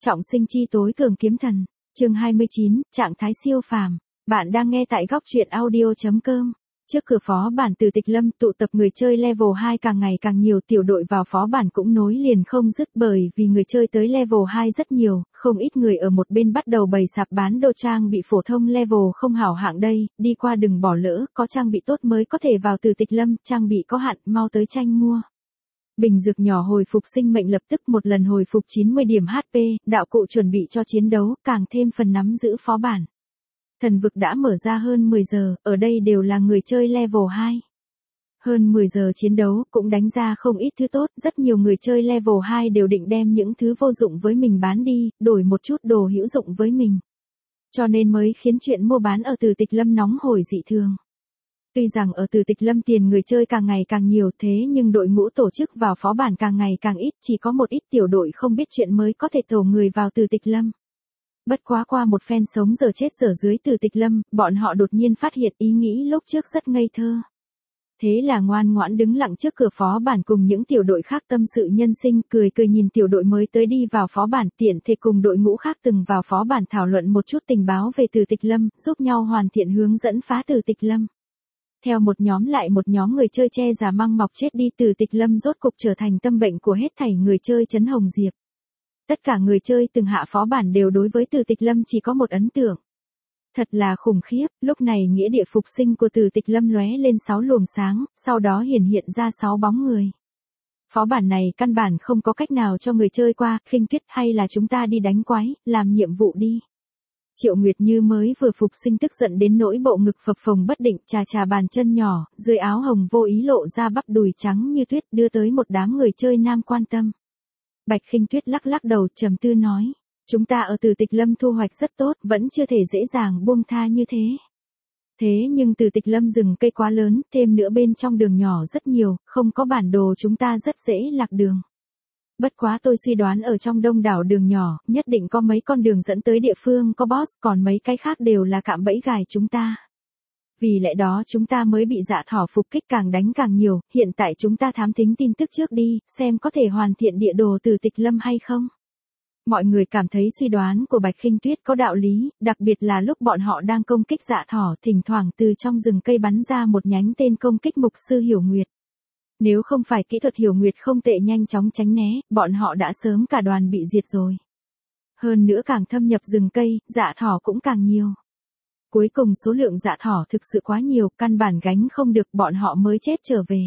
Trọng sinh chi tối cường kiếm thần. Chương 29, trạng thái siêu phàm. Bạn đang nghe tại góc truyện audio.com. Trước cửa phó bản Từ Tịch Lâm, tụ tập người chơi level 2 càng ngày càng nhiều, tiểu đội vào phó bản cũng nối liền không dứt, bởi vì người chơi tới level 2 rất nhiều, không ít người ở một bên bắt đầu bày sạp bán đồ trang bị phổ thông level không hảo hạng đây, đi qua đừng bỏ lỡ, có trang bị tốt mới có thể vào Từ Tịch Lâm, trang bị có hạn, mau tới tranh mua. Bình dược nhỏ hồi phục sinh mệnh lập tức một lần hồi phục 90 điểm HP, đạo cụ chuẩn bị cho chiến đấu, càng thêm phần nắm giữ phó bản. Thần vực đã mở ra hơn 10 giờ, ở đây đều là người chơi level 2. Hơn 10 giờ chiến đấu cũng đánh ra không ít thứ tốt, rất nhiều người chơi level 2 đều định đem những thứ vô dụng với mình bán đi, đổi một chút đồ hữu dụng với mình. Cho nên mới khiến chuyện mua bán ở Từ Tịch Lâm nóng hổi dị thường. Tuy rằng ở Từ Tịch Lâm tiền người chơi càng ngày càng nhiều thế nhưng đội ngũ tổ chức vào phó bản càng ngày càng ít, chỉ có một ít tiểu đội không biết chuyện mới có thể tổ người vào Từ Tịch Lâm. Bất quá qua một phen sống giờ chết giờ dưới Từ Tịch Lâm, bọn họ đột nhiên phát hiện ý nghĩ lúc trước rất ngây thơ. Thế là ngoan ngoãn đứng lặng trước cửa phó bản cùng những tiểu đội khác tâm sự nhân sinh, cười cười nhìn tiểu đội mới tới đi vào phó bản, tiện thể cùng đội ngũ khác từng vào phó bản thảo luận một chút tình báo về Từ Tịch Lâm, giúp nhau hoàn thiện hướng dẫn phá Từ Tịch Lâm. Theo một nhóm lại một nhóm người chơi che giả măng mọc chết đi, Từ Tịch Lâm rốt cục trở thành tâm bệnh của hết thảy người chơi trấn Hồng Diệp. Tất cả người chơi từng hạ phó bản đều đối với Từ Tịch Lâm chỉ có một ấn tượng. Thật là khủng khiếp, lúc này nghĩa địa phục sinh của Từ Tịch Lâm lóe lên 6 luồng sáng, sau đó hiện ra 6 bóng người. Phó bản này căn bản không có cách nào cho người chơi qua, Khinh Tuyết hay là chúng ta đi đánh quái, làm nhiệm vụ đi. Triệu Nguyệt Như mới vừa phục sinh tức giận đến nỗi bộ ngực phập phồng bất định, chà bàn chân nhỏ, dưới áo hồng vô ý lộ ra bắp đùi trắng như tuyết, đưa tới một đám người chơi nam quan tâm. Bạch Khinh Tuyết lắc lắc đầu trầm tư nói, chúng ta ở Từ Tịch Lâm thu hoạch rất tốt, vẫn chưa thể dễ dàng buông tha như thế. Thế nhưng Từ Tịch Lâm rừng cây quá lớn, thêm nữa bên trong đường nhỏ rất nhiều, không có bản đồ chúng ta rất dễ lạc đường. Bất quá tôi suy đoán ở trong đông đảo đường nhỏ, nhất định có mấy con đường dẫn tới địa phương có boss, còn mấy cái khác đều là cạm bẫy gài chúng ta. Vì lẽ đó chúng ta mới bị Dạ Thỏ phục kích càng đánh càng nhiều, hiện tại chúng ta thám thính tin tức trước đi, xem có thể hoàn thiện địa đồ Từ Tịch Lâm hay không. Mọi người cảm thấy suy đoán của Bạch Khinh Tuyết có đạo lý, đặc biệt là lúc bọn họ đang công kích Dạ Thỏ, thỉnh thoảng từ trong rừng cây bắn ra một nhánh tên công kích mục sư Hiểu Nguyệt. Nếu không phải kỹ thuật Hiểu Nguyệt không tệ nhanh chóng tránh né, bọn họ đã sớm cả đoàn bị diệt rồi. Hơn nữa càng thâm nhập rừng cây, Dạ Thỏ cũng càng nhiều. Cuối cùng số lượng Dạ Thỏ thực sự quá nhiều, căn bản gánh không được, bọn họ mới chết trở về.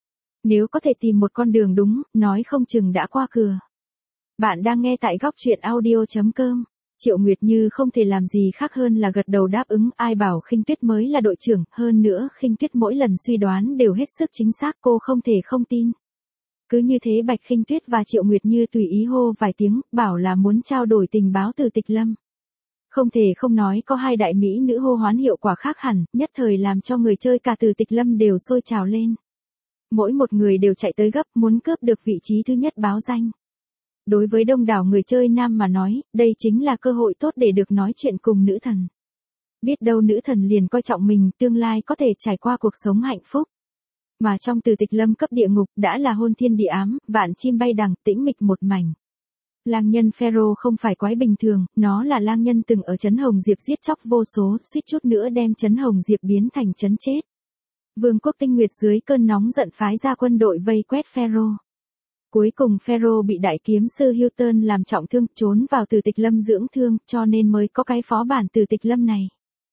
Nếu có thể tìm một con đường đúng, nói không chừng đã qua cửa. Bạn đang nghe tại góc truyện audio.com. Triệu Nguyệt Như không thể làm gì khác hơn là gật đầu đáp ứng, ai bảo Khinh Tuyết mới là đội trưởng, hơn nữa Khinh Tuyết mỗi lần suy đoán đều hết sức chính xác, cô không thể không tin. Cứ như thế Bạch Khinh Tuyết và Triệu Nguyệt Như tùy ý hô vài tiếng, bảo là muốn trao đổi tình báo Từ Tịch Lâm. Không thể không nói có hai đại mỹ nữ hô hoán hiệu quả khác hẳn, nhất thời làm cho người chơi cả Từ Tịch Lâm đều sôi trào lên. Mỗi một người đều chạy tới gấp muốn cướp được vị trí thứ nhất báo danh. Đối với đông đảo người chơi nam mà nói, đây chính là cơ hội tốt để được nói chuyện cùng nữ thần. Biết đâu nữ thần liền coi trọng mình, tương lai có thể trải qua cuộc sống hạnh phúc. Mà trong Từ Tịch Lâm cấp địa ngục đã là hôn thiên địa ám, vạn chim bay đằng, tĩnh mịch một mảnh. Lang nhân Pharaoh không phải quái bình thường, nó là lang nhân từng ở trấn Hồng Diệp giết chóc vô số, suýt chút nữa đem trấn Hồng Diệp biến thành trấn chết. Vương quốc Tinh Nguyệt dưới cơn nóng giận phái ra quân đội vây quét Pharaoh. Cuối cùng Pharaoh bị đại kiếm sư Hilton làm trọng thương, trốn vào Từ Tịch Lâm dưỡng thương, cho nên mới có cái phó bản Từ Tịch Lâm này.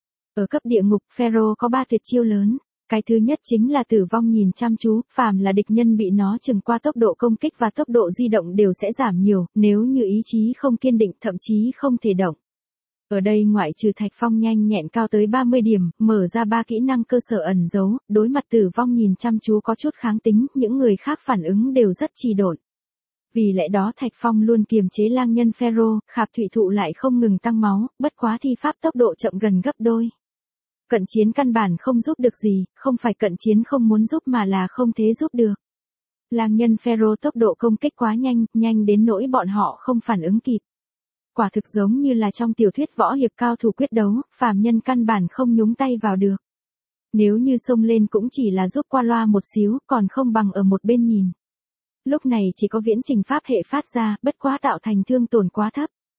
Ở cấp địa ngục, Pharaoh có 3 tuyệt chiêu lớn. Cái thứ nhất chính là tử vong nhìn chăm chú, phàm là địch nhân bị nó chừng qua, tốc độ công kích và tốc độ di động đều sẽ giảm nhiều, nếu như ý chí không kiên định, thậm chí không thể động. Ở đây ngoại trừ Thạch Phong nhanh nhẹn cao tới 30 điểm, mở ra 3 kỹ năng cơ sở ẩn giấu, đối mặt tử vong nhìn chăm chú có chút kháng tính, những người khác phản ứng đều rất trì độn. Vì lẽ đó Thạch Phong luôn kiềm chế lang nhân Pharaoh, Khạp Thụy Thụ lại không ngừng tăng máu, bất quá thi pháp tốc độ chậm gần gấp đôi. Cận chiến căn bản không giúp được gì, không phải cận chiến không muốn giúp mà là không thế giúp được. Lang nhân Pharaoh tốc độ công kích quá nhanh, nhanh đến nỗi bọn họ không phản ứng kịp. Quả thực giống như là trong tiểu thuyết võ hiệp cao thủ quyết đấu, phàm nhân căn bản không nhúng tay vào được. Nếu như xông lên cũng chỉ là giúp qua loa một xíu, còn không bằng ở một bên nhìn. Lúc này chỉ có viễn trình pháp hệ phát ra, bất quá tạo thành thương tổn quá thấp.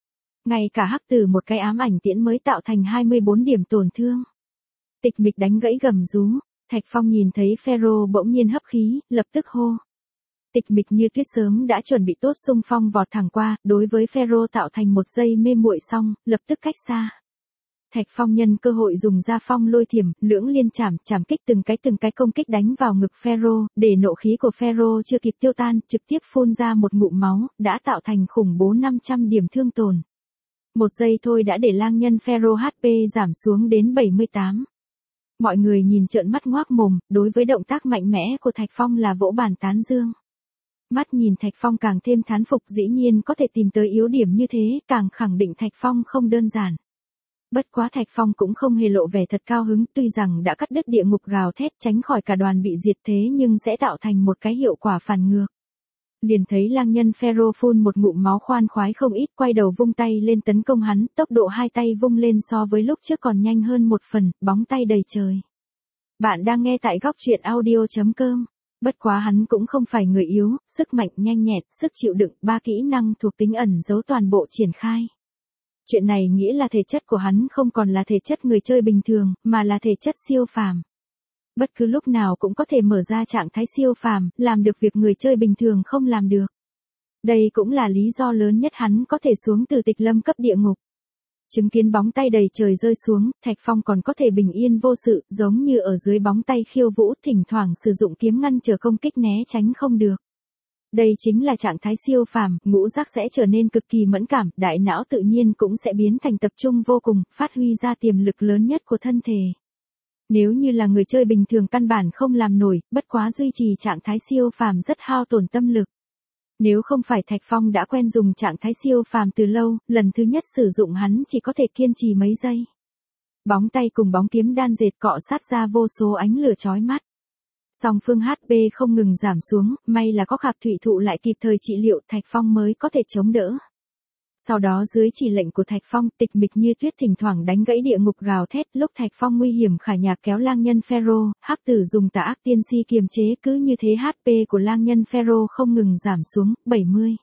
Ngay cả hắc tử một cái ám ảnh tiễn mới tạo thành 24 điểm tổn thương. Tịch mịch đánh gãy gầm rú, Thạch Phong nhìn thấy Pharaoh bỗng nhiên hấp khí, lập tức hô. Tịch mịch như tuyết sớm đã chuẩn bị tốt xung phong vọt thẳng qua, đối với Pharaoh tạo thành một giây mê muội xong, lập tức cách xa. Thạch Phong nhân cơ hội dùng ra phong lôi thiểm, lưỡng liên chảm kích từng cái công kích đánh vào ngực Pharaoh, để nộ khí của Pharaoh chưa kịp tiêu tan, trực tiếp phun ra một ngụm máu, đã tạo thành khủng bố 500 điểm thương tổn. Một giây thôi đã để lang nhân Pharaoh HP giảm xuống đến 78. Mọi người nhìn trợn mắt ngoác mồm, đối với động tác mạnh mẽ của Thạch Phong là vỗ bàn tán dương. Mắt nhìn Thạch Phong càng thêm thán phục, dĩ nhiên có thể tìm tới yếu điểm như thế, càng khẳng định Thạch Phong không đơn giản. Bất quá Thạch Phong cũng không hề lộ vẻ thật cao hứng, tuy rằng đã cắt đứt địa ngục gào thét tránh khỏi cả đoàn bị diệt thế nhưng sẽ tạo thành một cái hiệu quả phản ngược. Liền thấy lang nhân Pharaoh phun một ngụm máu khoan khoái không ít, quay đầu vung tay lên tấn công hắn, tốc độ hai tay vung lên so với lúc trước còn nhanh hơn một phần, bóng tay đầy trời. Bạn đang nghe tại góc truyện audio.com. Bất quá hắn cũng không phải người yếu, sức mạnh nhanh nhẹn, sức chịu đựng, 3 kỹ năng thuộc tính ẩn giấu toàn bộ triển khai. Chuyện này nghĩa là thể chất của hắn không còn là thể chất người chơi bình thường, mà là thể chất siêu phàm. Bất cứ lúc nào cũng có thể mở ra trạng thái siêu phàm, làm được việc người chơi bình thường không làm được. Đây cũng là lý do lớn nhất hắn có thể xuống từ tịch lâm cấp địa ngục. Chứng kiến bóng tay đầy trời rơi xuống, Thạch Phong còn có thể bình yên vô sự, giống như ở dưới bóng tay khiêu vũ, thỉnh thoảng sử dụng kiếm ngăn trở công kích né tránh không được. Đây chính là trạng thái siêu phàm, ngũ giác sẽ trở nên cực kỳ mẫn cảm, đại não tự nhiên cũng sẽ biến thành tập trung vô cùng, phát huy ra tiềm lực lớn nhất của thân thể. Nếu như là người chơi bình thường căn bản không làm nổi, bất quá duy trì trạng thái siêu phàm rất hao tổn tâm lực. Nếu không phải Thạch Phong đã quen dùng trạng thái siêu phàm từ lâu, lần thứ nhất sử dụng hắn chỉ có thể kiên trì mấy giây. Bóng tay cùng bóng kiếm đan dệt cọ sát ra vô số ánh lửa chói mắt. Song phương HP không ngừng giảm xuống, may là có Khạp Thủy Thụ lại kịp thời trị liệu, Thạch Phong mới có thể chống đỡ. Sau đó dưới chỉ lệnh của Thạch Phong, tịch mịch như tuyết thỉnh thoảng đánh gãy địa ngục gào thét, lúc Thạch Phong nguy hiểm khả nhạc kéo lang nhân Pharaoh, hắc tử dùng tà ác tiên si kiềm chế, cứ như thế HP của lang nhân Pharaoh không ngừng giảm xuống, 70,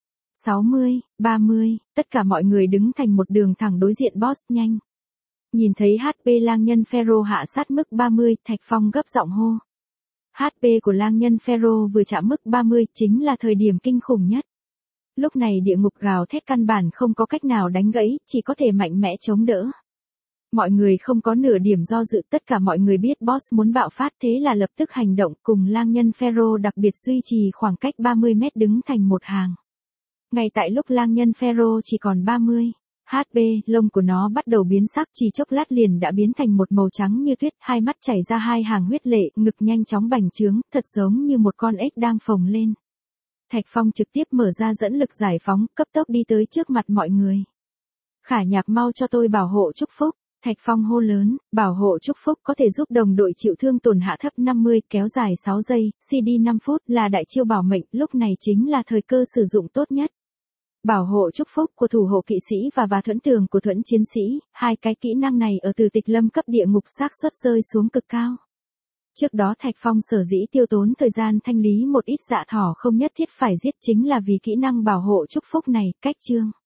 60, 30, tất cả mọi người đứng thành một đường thẳng đối diện boss nhanh. Nhìn thấy HP lang nhân Pharaoh hạ sát mức 30, Thạch Phong gấp giọng hô. HP của lang nhân Pharaoh vừa chạm mức 30 chính là thời điểm kinh khủng nhất. Lúc này địa ngục gào thét căn bản không có cách nào đánh gãy, chỉ có thể mạnh mẽ chống đỡ. Mọi người không có nửa điểm do dự, tất cả mọi người biết boss muốn bạo phát, thế là lập tức hành động, cùng lang nhân Pharaoh đặc biệt duy trì khoảng cách 30 mét đứng thành một hàng. Ngay tại lúc lang nhân Pharaoh chỉ còn 30 HP, lông của nó bắt đầu biến sắc, chỉ chốc lát liền đã biến thành một màu trắng như tuyết, hai mắt chảy ra hai hàng huyết lệ, ngực nhanh chóng bành trướng, thật giống như một con ếch đang phồng lên. Thạch Phong trực tiếp mở ra dẫn lực giải phóng, cấp tốc đi tới trước mặt mọi người. Khả nhạc mau cho tôi bảo hộ chúc phúc. Thạch Phong hô lớn, bảo hộ chúc phúc có thể giúp đồng đội chịu thương tổn hạ thấp 50, kéo dài 6 giây, CD 5 phút là đại chiêu bảo mệnh, lúc này chính là thời cơ sử dụng tốt nhất. Bảo hộ chúc phúc của thủ hộ kỵ sĩ và thuẫn tường của thuẫn chiến sĩ, hai cái kỹ năng này ở từ tịch lâm cấp địa ngục xác suất rơi xuống cực cao. Trước đó Thạch Phong sở dĩ tiêu tốn thời gian thanh lý một ít dạ thỏ không nhất thiết phải giết chính là vì kỹ năng bảo hộ chúc phúc này, cách chương.